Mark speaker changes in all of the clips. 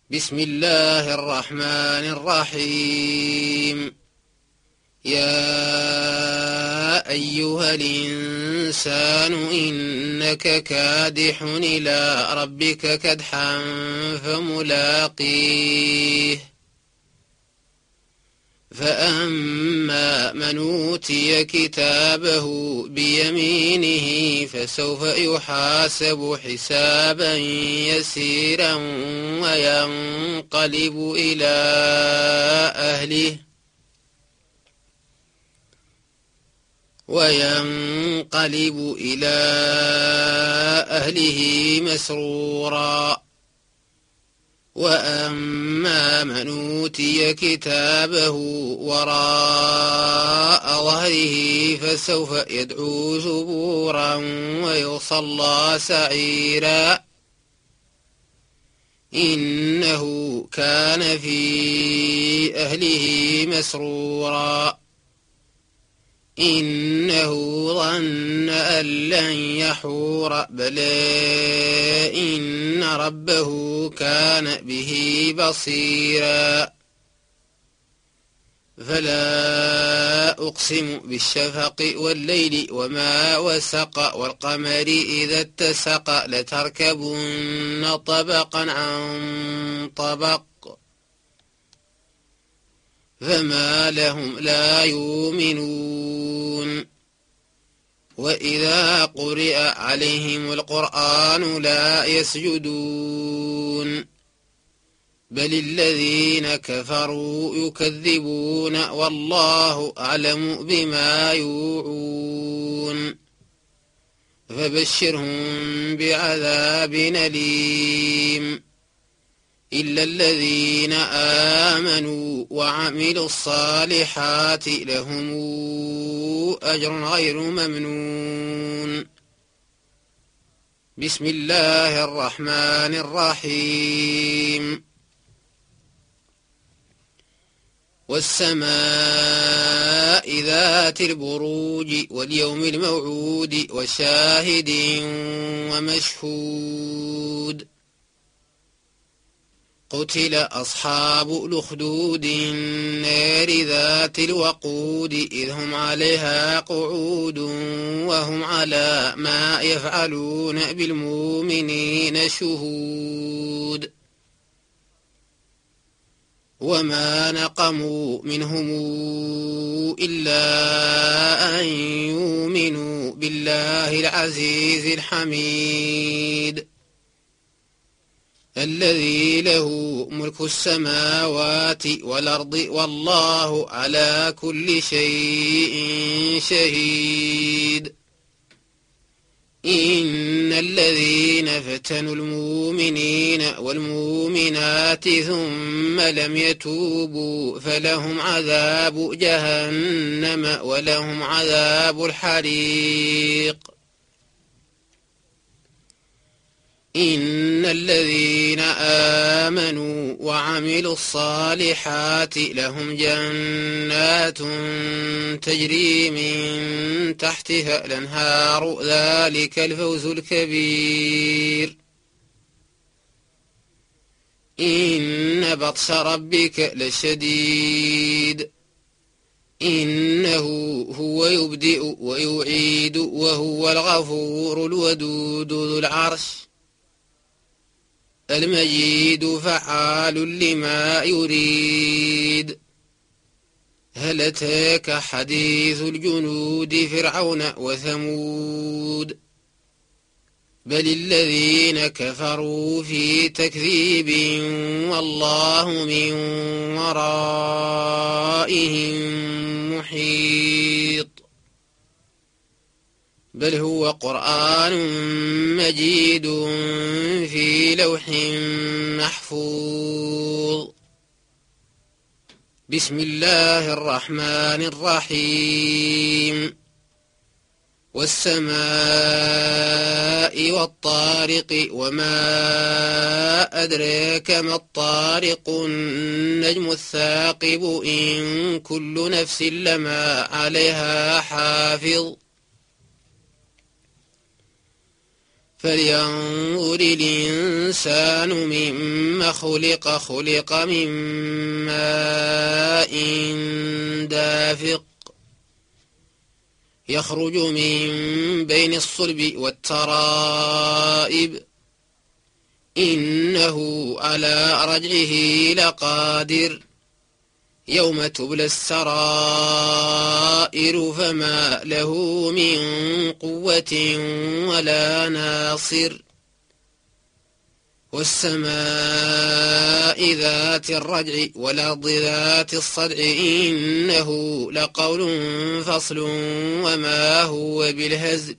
Speaker 1: بسم الله الرحمن الرحيم. يا أيها الإنسان إنك كادح إلى ربك كدحا فملاقيه. فأما من أوتي كتابه بيمينه فسوف يحاسب حسابا يسيرا وينقلب إلى أهله مسرورا. وأما من أوتي كتابه وراء ظهره فسوف يدعو ثبورا ويصلى سعيرا. إنه كان في أهله مسرورا. إنه ظن أن لن يحور بلى إن ربه كان به بصيرا. فلا أقسم بالشفق والليل وما وسق والقمر إذا اتسق لتركبن طبقا عن طبق فما لهم لا يؤمنون. وإذا قرئ عليهم القرآن لا يسجدون بل الذين كفروا يكذبون والله أعلم بما يوعون. فبشرهم بعذاب أليم إلا الذين آمنوا وعملوا الصالحات لهم أجر غير ممنون. بسم الله الرحمن الرحيم. والسماء ذات البروج واليوم الموعود وشاهد ومشهود. قتل أصحاب الأخدود النار ذات الوقود إذ هم عليها قعود وهم على ما يفعلون بالمؤمنين شهود. وما نقموا منهم إلا أن يؤمنوا بالله العزيز الحميد الذي له ملك السماوات والأرض والله على كل شيء شهيد. إن الذين فتنوا المؤمنين والمؤمنات ثم لم يتوبوا فلهم عذاب جهنم ولهم عذاب الحريق. إن الذين آمنوا وعملوا الصالحات لهم جنات تجري من تحتها الأنهار ذلك الفوز الكبير. إن بطش ربك لشديد إنه هو يبدئ ويعيد وهو الغفور الودود ذو العرش المجيد فعال لما يريد. هل أتاك حديث الجنود فرعون وثمود بل الذين كفروا في تكذيب والله من ورائهم محيط. بل هو قرآن مجيد في لوح محفوظ. بسم الله الرحمن الرحيم. والسماء والطارق وما أدراك ما الطارق النجم الثاقب إن كل نفس لما عليها حافظ فلينظر الإنسان مما خلق من ماء دافق يخرج من بين الصلب والترائب إنه على رجعه لقادر يوم تبلى السرائر فما له من قوة ولا ناصر والسماء ذات الرجع والأرض ذات الصدع إنه لقول فصل وما هو بالهزل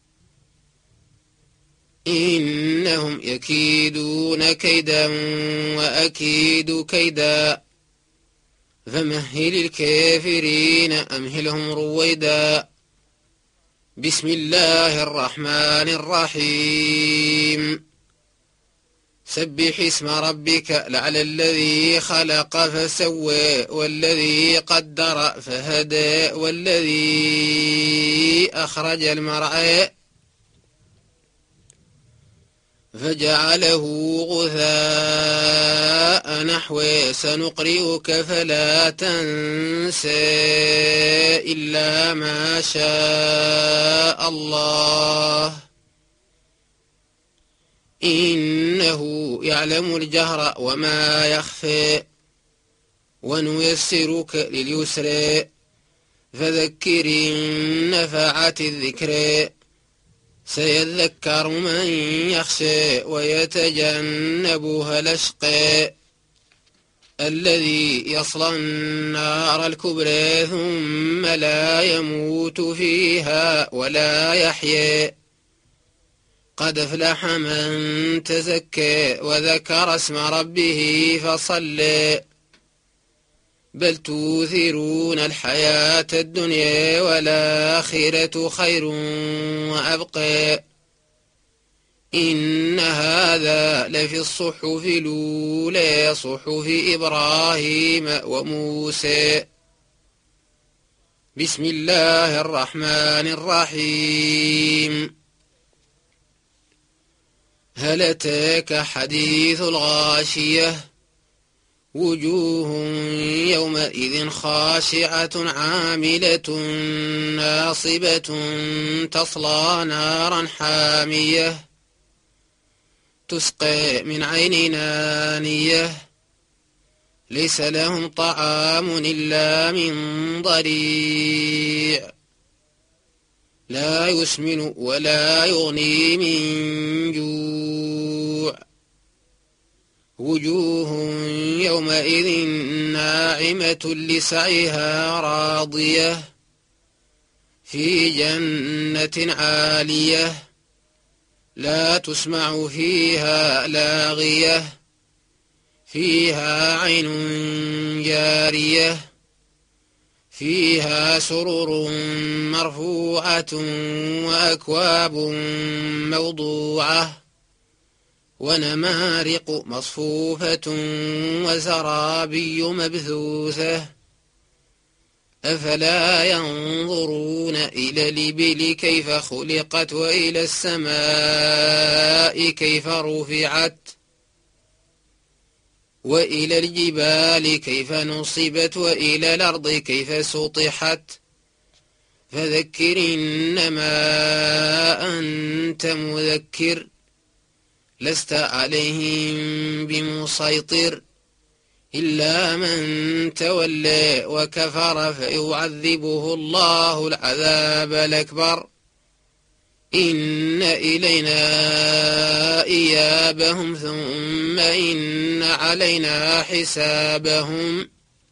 Speaker 1: إنهم يكيدون كيدا وأكيد كيدا فمهل الكافرين أمهلهم رويدا بسم الله الرحمن الرحيم سبح اسم ربك لعل الذي خلق فسوى والذي قدر فهدى والذي أخرج المرعى فجعله غثاء نحوه سنقرئك فلا تنسى إلا ما شاء الله إنه يعلم الجهر وما يخفى ونيسرك لليسر فذكر إن نفعت الذكر سيذكر من يخشى ويتجنبها الأشقى الذي يصلى النار الكبرى ثم لا يموت فيها ولا يحيى قد أفلح من تزكى وذكر اسم ربه فصلى بل توثرون الحياة الدنيا والآخرة خير وأبقى إن هذا لفي الصحف الأولى صحف إبراهيم وموسى بسم الله الرحمن الرحيم هل أتاك حديث الغاشية وجوه يومئذ خاشعة عاملة ناصبة تصلى نارا حامية تسقى من عين آنية ليس لهم طعام إلا من ضريع لا يسمن ولا يغني من جوع وجوه يومئذ ناعمة لسعيها راضية في جنة عالية لا تسمع فيها لاغية فيها عين جارية فيها سرر مرفوعة وأكواب موضوعة ونمارق مصفوفة وزرابي مبثوثة أفلا ينظرون إلى الإبل كيف خلقت وإلى السماء كيف رفعت وإلى الجبال كيف نصبت وإلى الأرض كيف سطحت فذكر إنما أنت مذكر لست عليهم بمسيطر إلا من تولى وكفر فيعذبه الله العذاب الأكبر إن إلينا إيابهم ثم إن علينا حسابهم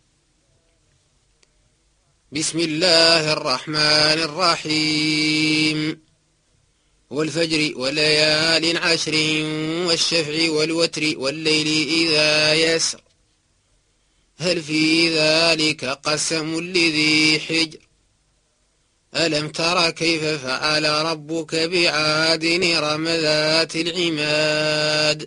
Speaker 1: بسم الله الرحمن الرحيم والفجر وليال عشر والشفع والوتر والليل إذا يسر هل في ذلك قسم لذي حجر ألم تر كيف فعل ربك بعاد إرم ذات العماد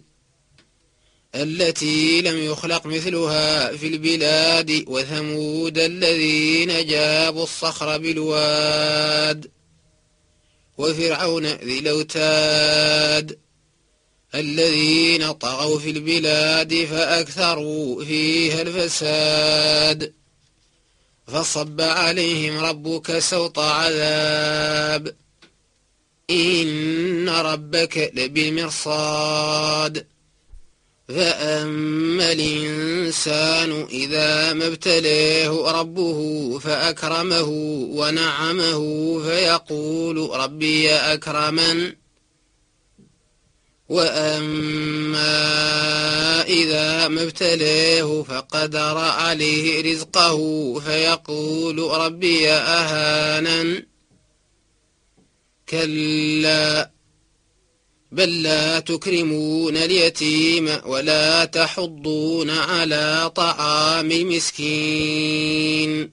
Speaker 1: التي لم يخلق مثلها في البلاد وثمود الذين جابوا الصخر بالواد وفرعون ذي الأوتاد الذين طغوا في البلاد فأكثروا فيها الفساد فصب عليهم ربك سوط عذاب إن ربك لبالمرصاد فأما الإنسان إذا ما ابتلاه ربه فأكرمه ونعمه فيقول ربي أكرمن وأما إذا ما ابتلاه فقدر عليه رزقه فيقول ربي أهانن كلا بل لا تكرمون اليتيم ولا تحضون على طعام المسكين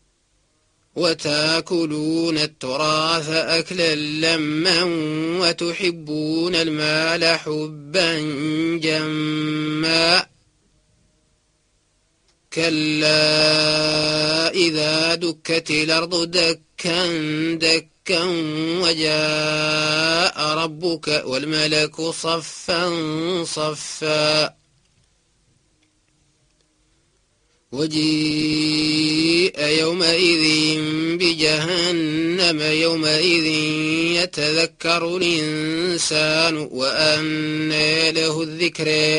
Speaker 1: وتاكلون التراث أكلا لما وتحبون المال حبا جما كلا إذا دكت الأرض دكا دكا وجاء ربك والملك صفا صفا وجيء يومئذ بجهنم يومئذ يتذكر الإنسان وأنى له الذكر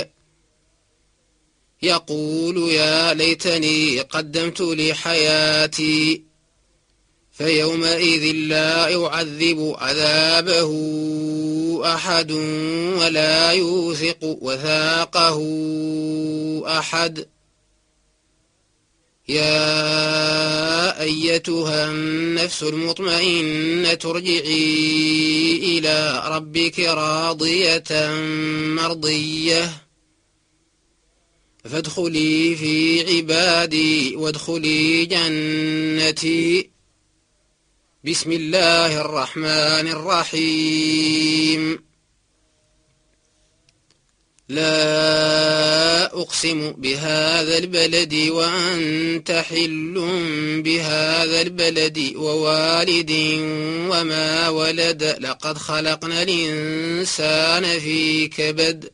Speaker 1: يقول يا ليتني قدمت لحياتي فيومئذ لا يعذب عذابه أحد ولا يوثق وثاقه أحد يا أيتها النفس المطمئنة ارجعي إلى ربك راضية مرضية فادخلي في عبادي وادخلي جنتي بسم الله الرحمن الرحيم لا أقسم بهذا البلد وأنت حل بهذا البلد ووالد وما ولد لقد خلقنا الإنسان في كبد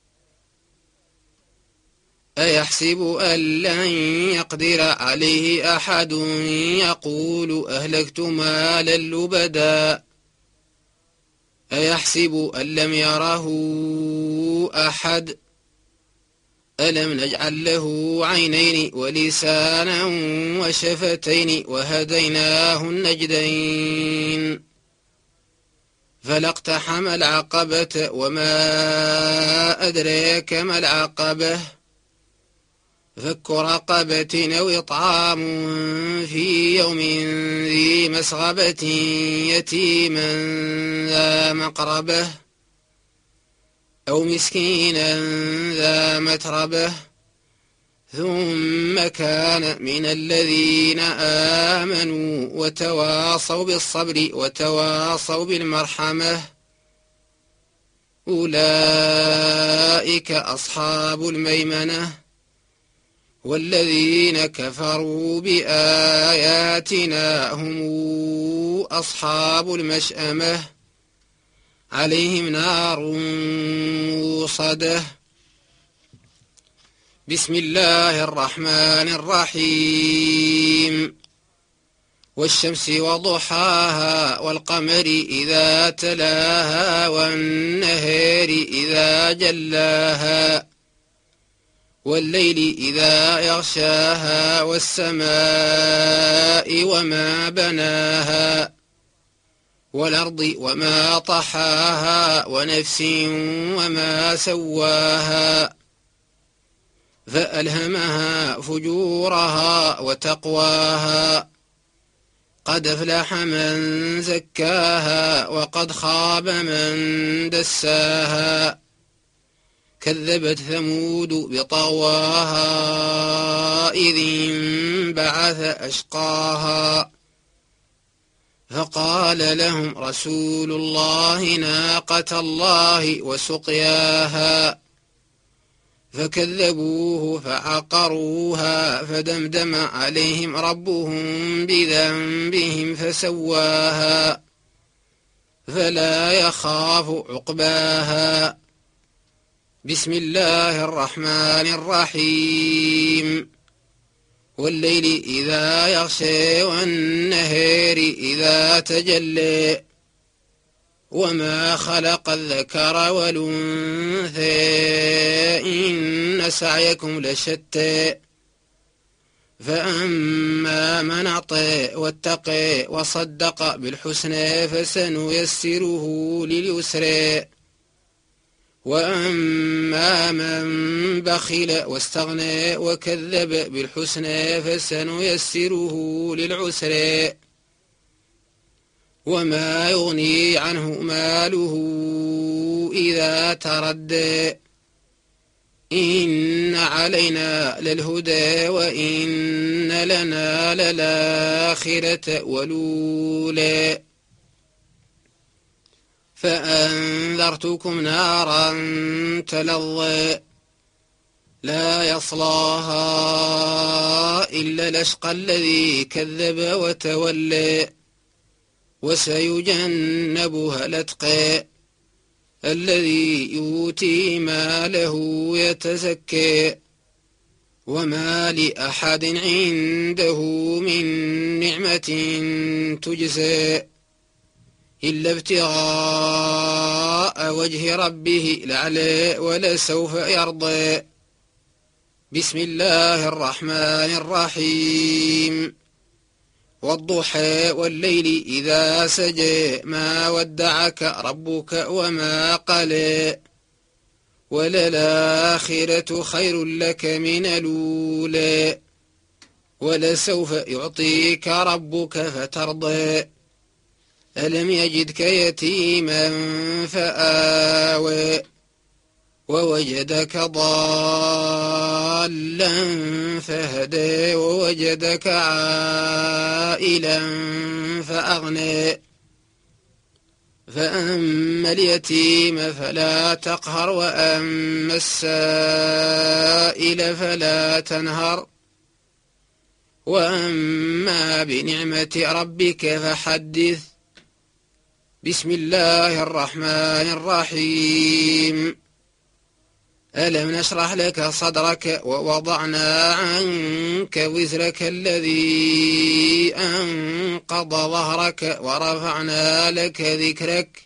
Speaker 1: أيحسب أن لن يقدر عليه أحد يقول أهلكت مالا لبدا أيحسب أن لم يره أحد ألم نجعل له عينين ولسانا وشفتين وهديناه النجدين فلاقتحم العقبة وما أدراك ما العقبة فك رقبة أو إطعام في يوم ذي مسغبة يتيما ذا مقربة أو مسكينا ذا متربة ثم كان من الذين آمنوا وتواصوا بالصبر وتواصوا بالمرحمة أولئك أصحاب الميمنة والذين كفروا بآياتنا هم أصحاب المشأمة عليهم نار موصدة بسم الله الرحمن الرحيم والشمس وضحاها والقمر إذا تلاها والنهار إذا جلاها والليل إذا يغشاها والسماء وما بناها والأرض وما طحاها ونفس وما سواها فألهمها فجورها وتقواها قد أفلح من زكاها وقد خاب من دساها كذبت ثمود بطغواها إذ انبعث أشقاها فقال لهم رسول الله ناقة الله وسقياها فكذبوه فعقروها فدمدم عليهم ربهم بذنبهم فسواها فلا يخاف عقباها. بسم الله الرحمن الرحيم. والليل إذا يغشى والنهار إذا تجلى وما خلق الذكر والأنثى إن سعيكم لشتى فأما من أعطى واتقى وصدق بالحسنى فسنيسره لليسرى وأما من بخل واستغنى وكذب بالحسنى فسنيسره للعسرى وما يغني عنه ماله إذا تردى إن علينا للهدى وإن لنا للآخرة والأولى فأنذرتكم نارا تلظى لا يصلاها إلا الأشقى الذي كذب وتولى وسيجنبها الأتقى الذي يؤتي ماله يتزكى وما لأحد عنده من نعمة تجزى إلا ابتغاء وجه ربه الأعلى ولسوف يرضى. بسم الله الرحمن الرحيم. والضحى والليل إذا سجى ما ودعك ربك وما قلى وللآخرة خير لك من الأولى ولسوف يعطيك ربك فترضى ألم يجدك يتيما فآوى ووجدك ضالا فهدى ووجدك عائلا فأغنى فأما اليتيم فلا تقهر وأما السائل فلا تنهر وأما بنعمة ربك فحدث. بسم الله الرحمن الرحيم. ألم نشرح لك صدرك ووضعنا عنك وزرك الذي أنقض ظهرك ورفعنا لك ذكرك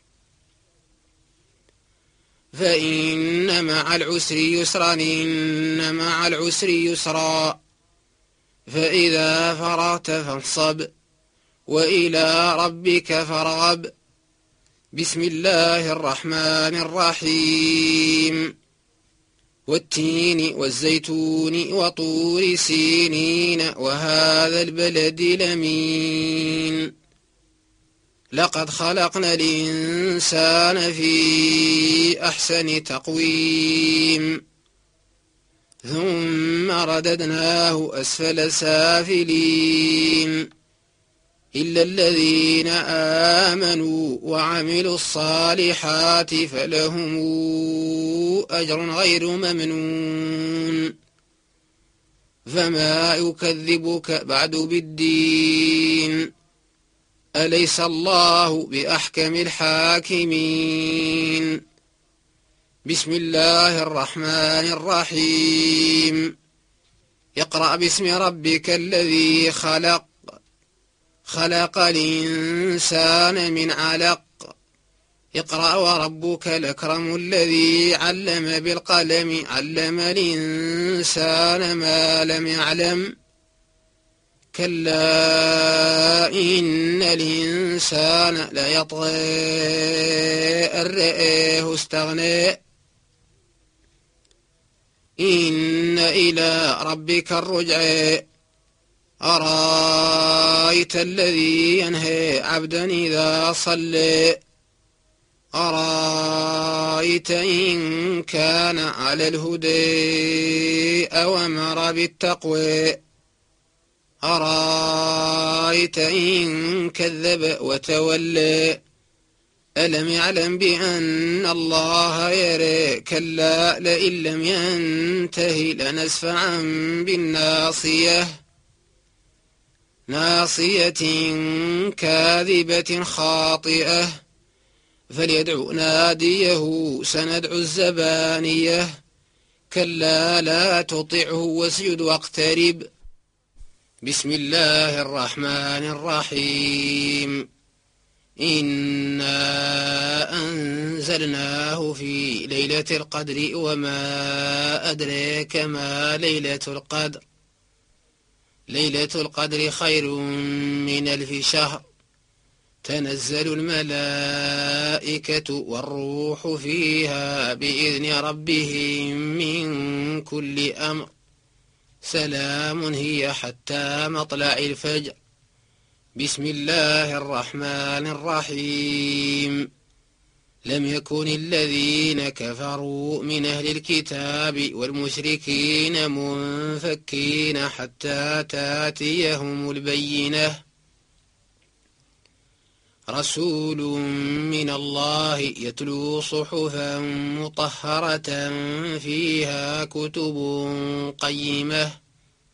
Speaker 1: فإن مع العسر يسرا إن مع العسر يسرا فإذا فرغت فانصب وإلى ربك فارغب. بسم الله الرحمن الرحيم. والتين والزيتون وطور سينين وهذا البلد الأمين لقد خلقنا الإنسان في أحسن تقويم ثم رددناه أسفل سافلين إلا الذين آمنوا وعملوا الصالحات فلهم أجر غير ممنون فما يكذبك بعد بالدين أليس الله بأحكم الحاكمين. بسم الله الرحمن الرحيم. اقرأ باسم ربك الذي خلق خلق الإنسان من علق اقرأ وربك الأكرم الذي علم بالقلم علم الإنسان ما لم يعلم كلا إن الإنسان ليطغى أن رآه استغنى إن إلى ربك الرجعى أرأيت الذي ينهى عبدا إذا صلى أرأيت إن كان على الهدى أو أمر بالتقوى أرأيت إن كذب وتولى ألم يعلم بأن الله يرى كلا لئن لم ينته لنسفعا بالناصية ناصية كاذبة خاطئة فليدع ناديه سندع الزبانية كلا لا تطعه واسجد واقترب بسم الله الرحمن الرحيم إنا أنزلناه في ليلة القدر وما أدريك ما ليلة القدر ليلة القدر خير من 1000 شهر تنزل الملائكة والروح فيها بإذن ربهم من كل أمر سلام هي حتى مطلع الفجر بسم الله الرحمن الرحيم لم يكن الذين كفروا من أهل الكتاب والمشركين منفكين حتى تاتيهم البينة رسول من الله يتلو صحفا مطهرة فيها كتب قيمة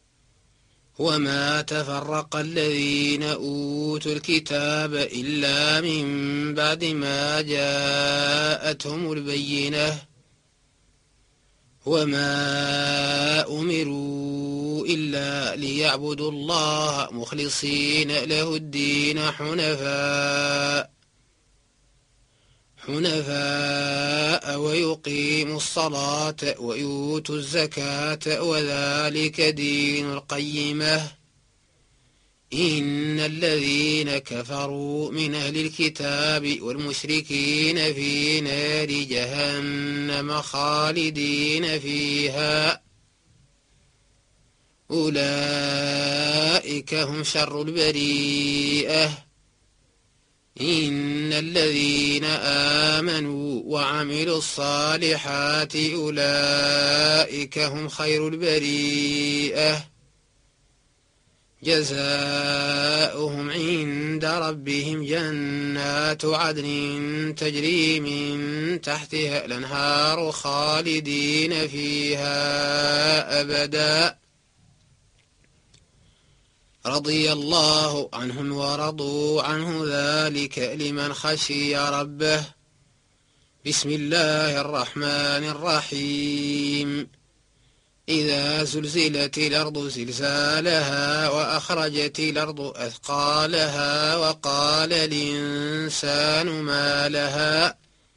Speaker 1: وما تفرق الذين أوتوا الكتاب إلا من بعد ما جاءتهم البينة وما أمروا إلا ليعبدوا الله مخلصين له الدين حنفاء ويقيموا الصلاة ويؤتوا الزكاة وذلك دين القيمة إن الذين كفروا من أهل الكتاب والمشركين في نار جهنم خالدين فيها أولئك هم شر البريئة إن الذين آمنوا وعملوا الصالحات أولئك هم خير البريئة جزاؤهم عند ربهم جنات عدن تجري من تحتها الأنهار خالدين فيها أبدا رضي الله عنهم ورضوا عنه ذلك لمن خشي ربه بسم الله الرحمن الرحيم إذا زلزلت الأرض زلزالها وأخرجت الأرض أثقالها وقال الإنسان ما لها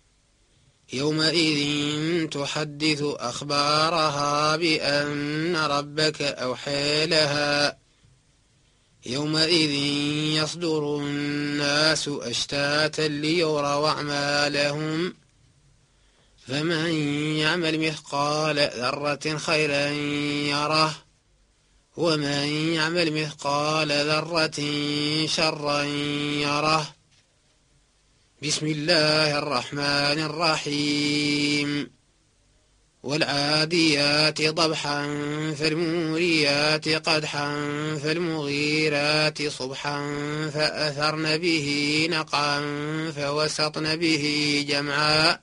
Speaker 1: يومئذ تحدث أخبارها بأن ربك أوحى لها يومئذ يصدر الناس أشتاتا ليروا أعمالهم فمن يعمل مثقال ذرة خيرا يره ومن يعمل مثقال ذرة شرا يره بسم الله الرحمن الرحيم والعاديات ضبحا فالموريات قدحا فالمغيرات صبحا فأثرن به نقعا فوسطن به جمعا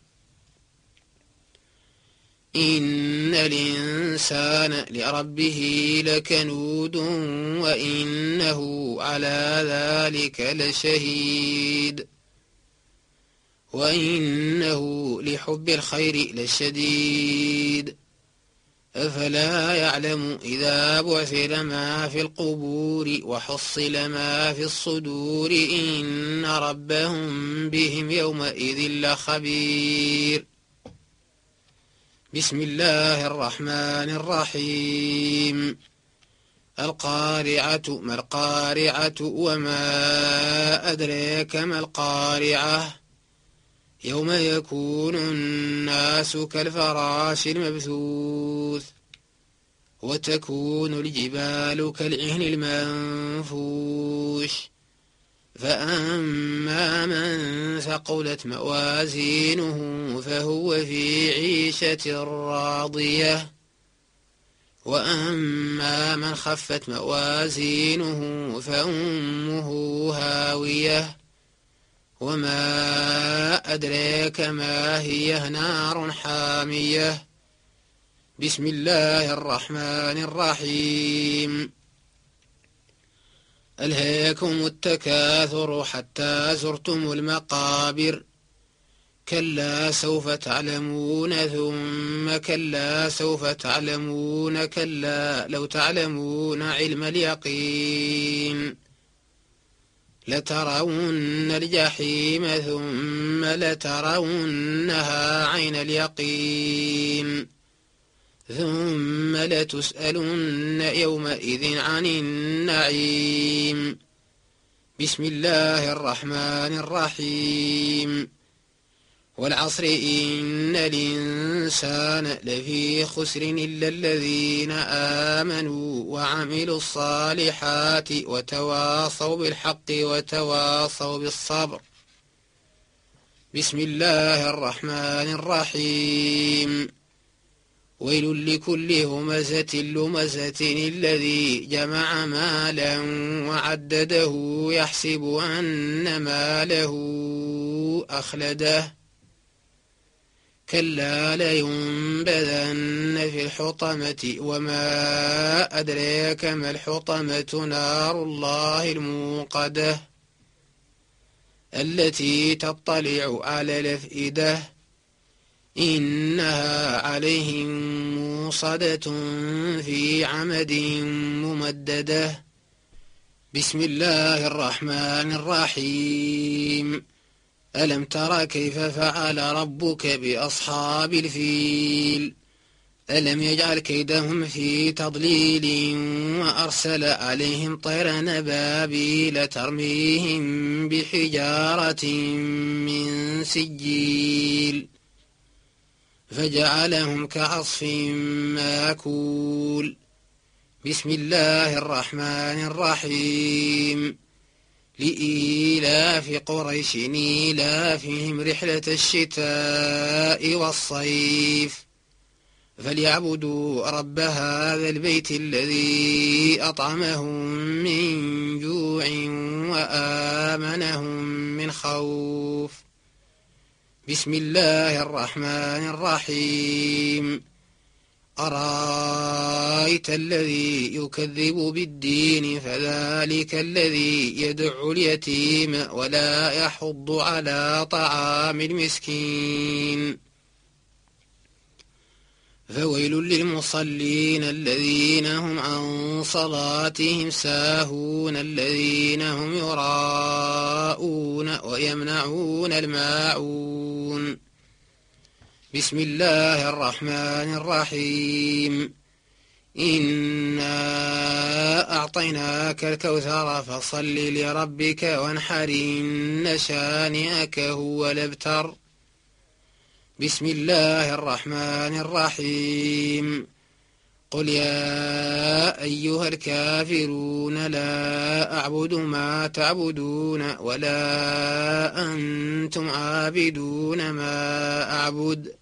Speaker 1: إن الإنسان لربه لكنود وإنه على ذلك لشهيد وإنه لحب الخير لشديد أفلا يعلم إذا بعثر ما في القبور وحصل ما في الصدور إن ربهم بهم يومئذ لخبير بسم الله الرحمن الرحيم القارعة ما القارعة وما أدريك ما القارعة يوم يكون الناس كالفراش المبثوث وتكون الجبال كالعهن المنفوش فأما من ثقلت موازينه فهو في عيشة راضية وأما من خفت موازينه فأمه هاوية وما أدريك ما هي نار حامية بسم الله الرحمن الرحيم ألهاكم التكاثر حتى زرتم المقابر كلا سوف تعلمون ثم كلا سوف تعلمون كلا لو تعلمون علم اليقين لترون الجحيم ثم لترونها عين اليقين ثم لتسألن يومئذ عن النعيم. بسم الله الرحمن الرحيم. والعصر إن الإنسان لفي خسر إلا الذين آمنوا وعملوا الصالحات وتواصوا بالحق وتواصوا بالصبر. بسم الله الرحمن الرحيم. ويل لكل همزة لمزة الذي جمع مالا وعدده يحسب أن ماله أخلده كلا لينبذن في الحطمة وما أدريك ما الحطمة نار الله الموقدة التي تطلع على الأفئدة إنها عليهم موصدة في عمد ممددة. بسم الله الرحمن الرحيم. ألم تر كيف فعل ربك بأصحاب الفيل ألم يجعل كيدهم في تضليل وأرسل عليهم طيرا أبابيل ترميهم بحجارة من سجيل فجعلهم كعصف ماكول. بسم الله الرحمن الرحيم. لإيلاف قريش إيلافهم رحلة الشتاء والصيف فليعبدوا رب هذا البيت الذي أطعمهم من جوع وآمنهم من خوف. بسم الله الرحمن الرحيم. أرأيت الذي يكذب بالدين فذلك الذي يدع اليتيم ولا يحض على طعام المسكين فويل للمصلين الذين هم عن صلاتهم ساهون الذين هم يراءون ويمنعون الماعون. بسم الله الرحمن الرحيم. إنا أعطيناك الكوثر فصل لربك وانحر إن شانئك هو الأبتر. بسم الله الرحمن الرحيم. قل يا أيها الكافرون لا أعبد ما تعبدون ولا أنتم عابدون ما أعبد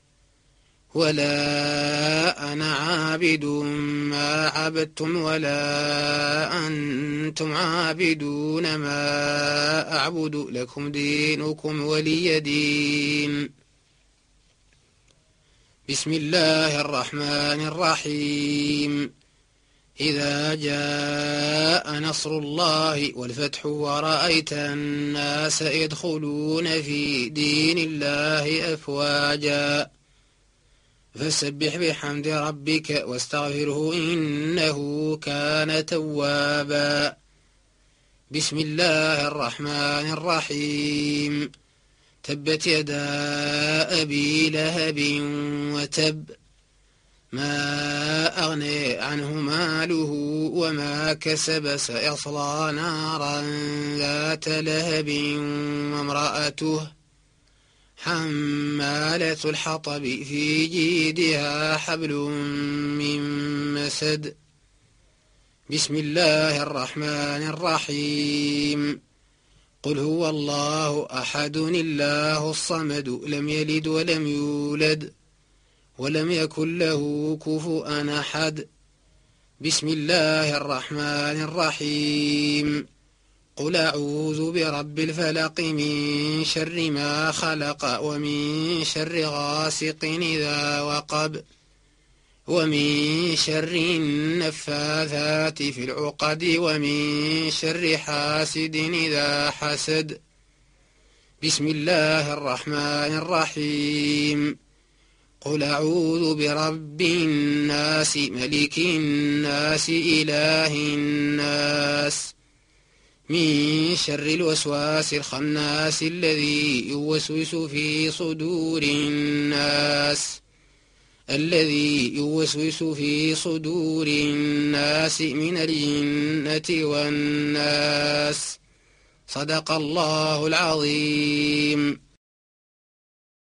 Speaker 1: ولا أنا عابد ما عبدتم ولا أنتم عابدون ما أعبد لكم دينكم ولي دين. بسم الله الرحمن الرحيم. إذا جاء نصر الله والفتح ورأيت الناس يدخلون في دين الله أفواجا فسبح بحمد ربك واستغفره إنه كان توابا. بسم الله الرحمن الرحيم. تبت يدا أبي لهب وتب ما أغني عنه ماله وما كسب سيصلى نارا ذات لهب وامرأته حمالة الحطب في جيدها حبل من مسد. بسم الله الرحمن الرحيم. قل هو الله أحد الله الصمد لم يلد ولم يولد ولم يكن له كفؤا أحد. بسم الله الرحمن الرحيم. قل أعوذ برب الفلق من شر ما خلق ومن شر غاسق إذا وقب ومن شر النفاثات في العقد ومن شر حاسد إذا حسد. بسم الله الرحمن الرحيم قل أعوذ برب الناس ملك الناس إله الناس من شر الوسواس الخناس الذي يوسوس في صدور الناس من الجنة والناس. صدق الله العظيم.